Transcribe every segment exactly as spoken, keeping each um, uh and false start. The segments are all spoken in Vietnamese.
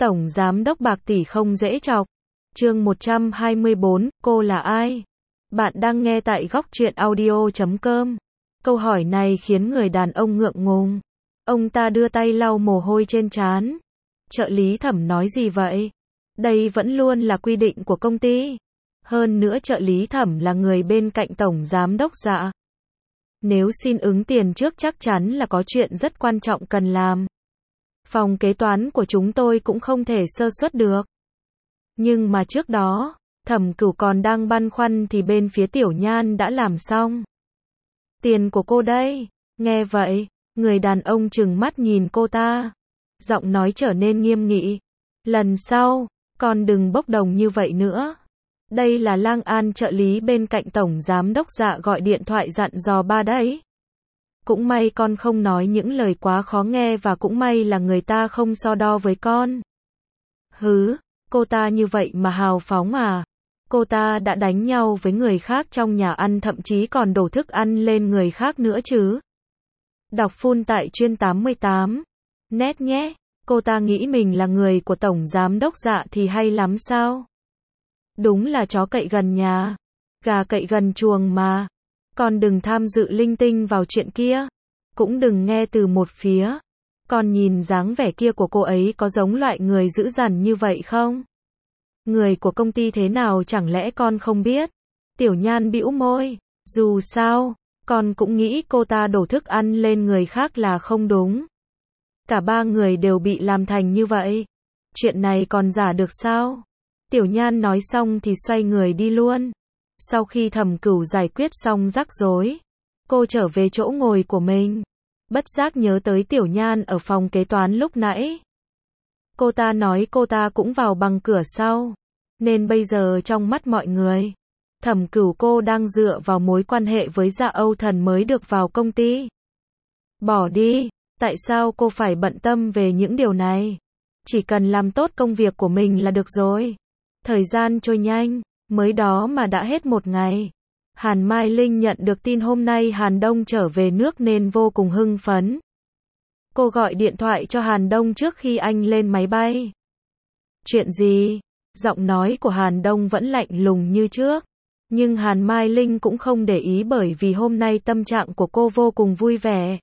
Tổng giám đốc bạc tỷ không dễ chọc. Chương một trăm hai mươi bốn, cô là ai? Bạn đang nghe tại góc truyện audio chấm com. Câu hỏi này khiến người đàn ông ngượng ngùng. Ông ta đưa tay lau mồ hôi trên trán. Trợ lý Thẩm nói gì vậy? Đây vẫn luôn là quy định của công ty. Hơn nữa trợ lý Thẩm là người bên cạnh tổng giám đốc Dạ. Nếu xin ứng tiền trước chắc chắn là có chuyện rất quan trọng cần làm. Phòng kế toán của chúng tôi cũng không thể sơ suất được. Nhưng mà trước đó, Thẩm Cửu còn đang băn khoăn thì bên phía Tiểu Nhan đã làm xong. Tiền của cô đây. Nghe vậy, người đàn ông trừng mắt nhìn cô ta. Giọng nói trở nên nghiêm nghị. Lần sau, con đừng bốc đồng như vậy nữa. Đây là Lang An trợ lý bên cạnh tổng giám đốc Dạ gọi điện thoại dặn dò ba đấy. Cũng may con không nói những lời quá khó nghe và cũng may là người ta không so đo với con. Hứ, cô ta như vậy mà hào phóng à? Cô ta đã đánh nhau với người khác trong nhà ăn thậm chí còn đổ thức ăn lên người khác nữa chứ. Đọc full tại chuyên tám mươi tám. Nét nhé, cô ta nghĩ mình là người của tổng giám đốc Dạ thì hay lắm sao? Đúng là chó cậy gần nhà, gà cậy gần chuồng mà. Con đừng tham dự linh tinh vào chuyện kia. Cũng đừng nghe từ một phía. Con nhìn dáng vẻ kia của cô ấy có giống loại người dữ dằn như vậy không? Người của công ty thế nào chẳng lẽ con không biết? Tiểu Nhan bĩu môi. Dù sao, con cũng nghĩ cô ta đổ thức ăn lên người khác là không đúng. Cả ba người đều bị làm thành như vậy. Chuyện này còn giả được sao? Tiểu Nhan nói xong thì xoay người đi luôn. Sau khi Thẩm Cửu giải quyết xong rắc rối, cô trở về chỗ ngồi của mình. Bất giác nhớ tới Tiểu Nhan ở phòng kế toán lúc nãy. Cô ta nói cô ta cũng vào bằng cửa sau. Nên bây giờ trong mắt mọi người, Thẩm Cửu cô đang dựa vào mối quan hệ với Dạ Âu Thần mới được vào công ty. Bỏ đi, tại sao cô phải bận tâm về những điều này? Chỉ cần làm tốt công việc của mình là được rồi. Thời gian trôi nhanh. Mới đó mà đã hết một ngày. Hàn Mai Linh nhận được tin hôm nay Hàn Đông trở về nước nên vô cùng hưng phấn. Cô gọi điện thoại cho Hàn Đông trước khi anh lên máy bay. Chuyện gì? Giọng nói của Hàn Đông vẫn lạnh lùng như trước. Nhưng Hàn Mai Linh cũng không để ý bởi vì hôm nay tâm trạng của cô vô cùng vui vẻ.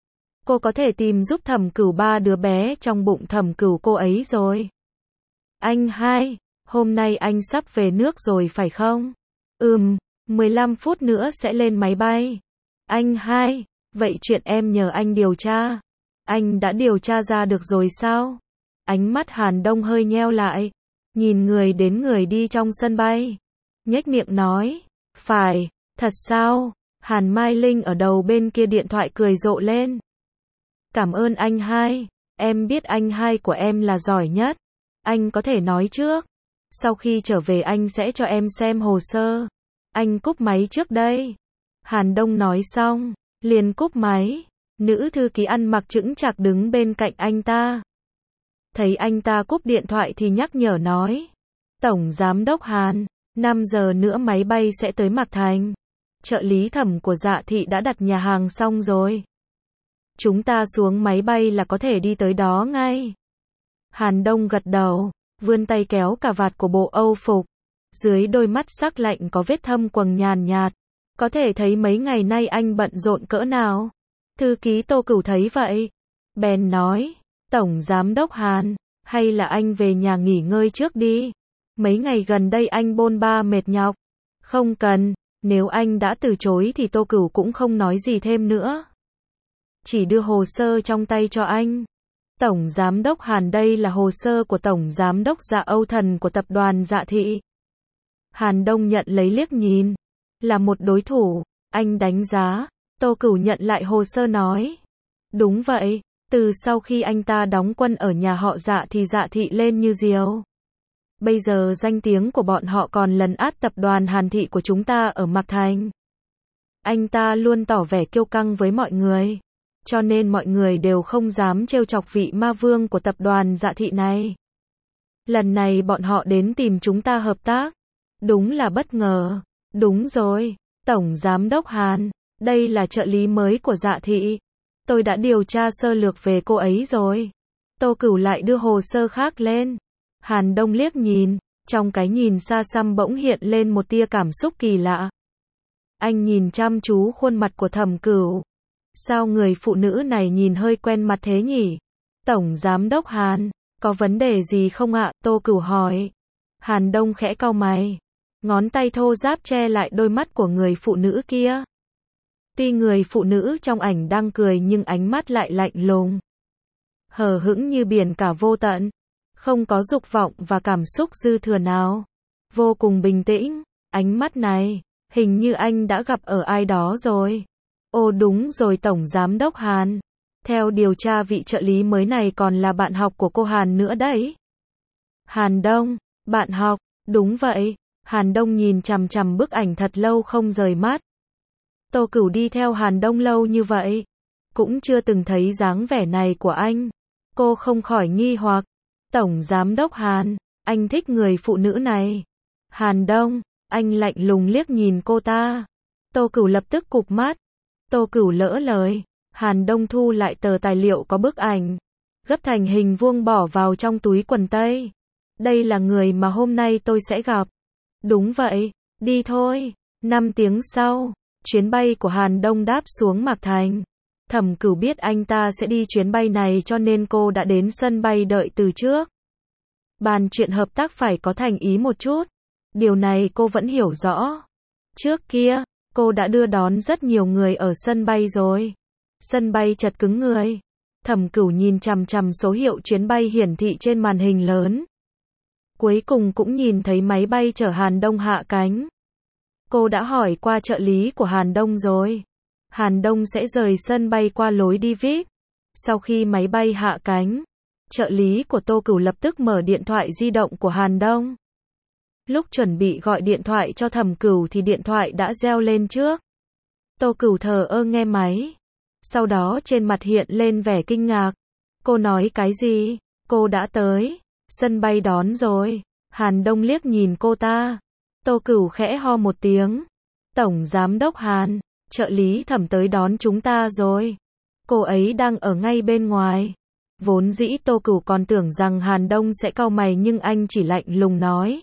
Cô có thể tìm giúp Thẩm Cửu ba đứa bé trong bụng Thẩm Cửu cô ấy rồi. Anh hai. Hôm nay anh sắp về nước rồi phải không? Ừm, mười lăm phút nữa sẽ lên máy bay. Anh hai, vậy chuyện em nhờ anh điều tra. Anh đã điều tra ra được rồi sao? Ánh mắt Hàn Đông hơi nheo lại. Nhìn người đến người đi trong sân bay. Nhếch miệng nói. Phải, thật sao? Hàn Mai Linh ở đầu bên kia điện thoại cười rộ lên. Cảm ơn anh hai. Em biết anh hai của em là giỏi nhất. Anh có thể nói trước. Sau khi trở về anh sẽ cho em xem hồ sơ. Anh cúp máy trước đây. Hàn Đông nói xong, liền cúp máy. Nữ thư ký ăn mặc chững chạc đứng bên cạnh anh ta. Thấy anh ta cúp điện thoại thì nhắc nhở nói. Tổng giám đốc Hàn, năm giờ nữa máy bay sẽ tới Mạc Thành. Trợ lý Thẩm của Dạ thị đã đặt nhà hàng xong rồi. Chúng ta xuống máy bay là có thể đi tới đó ngay. Hàn Đông gật đầu. Vươn tay kéo cà vạt của bộ Âu phục. Dưới đôi mắt sắc lạnh có vết thâm quầng nhàn nhạt. Có thể thấy mấy ngày nay anh bận rộn cỡ nào. Thư ký Tô Cửu thấy vậy. Bèn nói. Tổng giám đốc Hàn. Hay là anh về nhà nghỉ ngơi trước đi. Mấy ngày gần đây anh bôn ba mệt nhọc. Không cần. Nếu anh đã từ chối thì Tô Cửu cũng không nói gì thêm nữa. Chỉ đưa hồ sơ trong tay cho anh. Tổng giám đốc Hàn đây là hồ sơ của tổng giám đốc Dạ Âu Thần của tập đoàn Dạ thị. Hàn Đông nhận lấy liếc nhìn. Là một đối thủ, anh đánh giá. Tô Cửu nhận lại hồ sơ nói. Đúng vậy, từ sau khi anh ta đóng quân ở nhà họ Dạ thì Dạ thị lên như diều. Bây giờ danh tiếng của bọn họ còn lấn át tập đoàn Hàn thị của chúng ta ở Mạc Thành. Anh ta luôn tỏ vẻ kiêu căng với mọi người. Cho nên mọi người đều không dám trêu chọc vị ma vương của tập đoàn Dạ thị này. Lần này bọn họ đến tìm chúng ta hợp tác. Đúng là bất ngờ. Đúng rồi, Tổng Giám đốc Hàn, đây là trợ lý mới của Dạ thị. Tôi đã điều tra sơ lược về cô ấy rồi. Tô Cửu lại đưa hồ sơ khác lên. Hàn Đông liếc nhìn, trong cái nhìn xa xăm bỗng hiện lên một tia cảm xúc kỳ lạ. Anh nhìn chăm chú khuôn mặt của Thẩm Cửu. Sao người phụ nữ này nhìn hơi quen mặt thế nhỉ? Tổng Giám đốc Hàn, có vấn đề gì không ạ? Tô Cửu hỏi. Hàn Đông khẽ cau mày. Ngón tay thô ráp che lại đôi mắt của người phụ nữ kia. Tuy người phụ nữ trong ảnh đang cười nhưng ánh mắt lại lạnh lùng. Hờ hững như biển cả vô tận. Không có dục vọng và cảm xúc dư thừa nào. Vô cùng bình tĩnh. Ánh mắt này, hình như anh đã gặp ở ai đó rồi. Ồ đúng rồi Tổng Giám đốc Hàn. Theo điều tra vị trợ lý mới này còn là bạn học của cô Hàn nữa đấy. Hàn Đông, bạn học, đúng vậy. Hàn Đông nhìn chằm chằm bức ảnh thật lâu không rời mắt. Tô Cửu đi theo Hàn Đông lâu như vậy, cũng chưa từng thấy dáng vẻ này của anh. Cô không khỏi nghi hoặc. Tổng Giám đốc Hàn, anh thích người phụ nữ này. Hàn Đông, anh lạnh lùng liếc nhìn cô ta. Tô Cửu lập tức cụp mắt. Tô Cửu lỡ lời. Hàn Đông thu lại tờ tài liệu có bức ảnh, gấp thành hình vuông bỏ vào trong túi quần tây. Đây là người mà hôm nay tôi sẽ gặp. Đúng vậy, đi thôi. Năm tiếng sau, chuyến bay của Hàn Đông đáp xuống Mạc Thành. Thẩm Cửu biết anh ta sẽ đi chuyến bay này cho nên cô đã đến sân bay đợi từ trước. Bàn chuyện hợp tác phải có thành ý một chút. Điều này cô vẫn hiểu rõ. Trước kia, cô đã đưa đón rất nhiều người ở sân bay rồi. Sân bay chật cứng người. Thẩm Cửu nhìn chằm chằm số hiệu chuyến bay hiển thị trên màn hình lớn. Cuối cùng cũng nhìn thấy máy bay chở Hàn Đông hạ cánh. Cô đã hỏi qua trợ lý của Hàn Đông rồi. Hàn Đông sẽ rời sân bay qua lối đi vi ai pi. Sau khi máy bay hạ cánh, trợ lý của Tô Cửu lập tức mở điện thoại di động của Hàn Đông. Lúc chuẩn bị gọi điện thoại cho Thẩm Cửu thì điện thoại đã reo lên trước. Tô Cửu thờ ơ nghe máy. Sau đó trên mặt hiện lên vẻ kinh ngạc. Cô nói cái gì? Cô đã tới sân bay đón rồi. Hàn Đông liếc nhìn cô ta. Tô Cửu khẽ ho một tiếng. Tổng Giám đốc Hàn, trợ lý Thẩm tới đón chúng ta rồi. Cô ấy đang ở ngay bên ngoài. Vốn dĩ Tô Cửu còn tưởng rằng Hàn Đông sẽ cau mày nhưng anh chỉ lạnh lùng nói.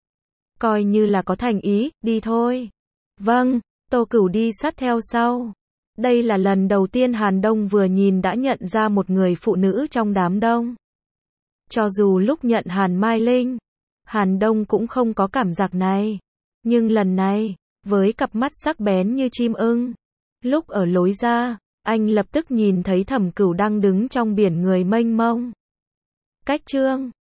Coi như là có thành ý, đi thôi. Vâng, Tô Cửu đi sát theo sau. Đây là lần đầu tiên Hàn Đông vừa nhìn đã nhận ra một người phụ nữ trong đám đông. Cho dù lúc nhận Hàn Mai Linh, Hàn Đông cũng không có cảm giác này. Nhưng lần này, với cặp mắt sắc bén như chim ưng, lúc ở lối ra, anh lập tức nhìn thấy Thẩm Cửu đang đứng trong biển người mênh mông. Cách chương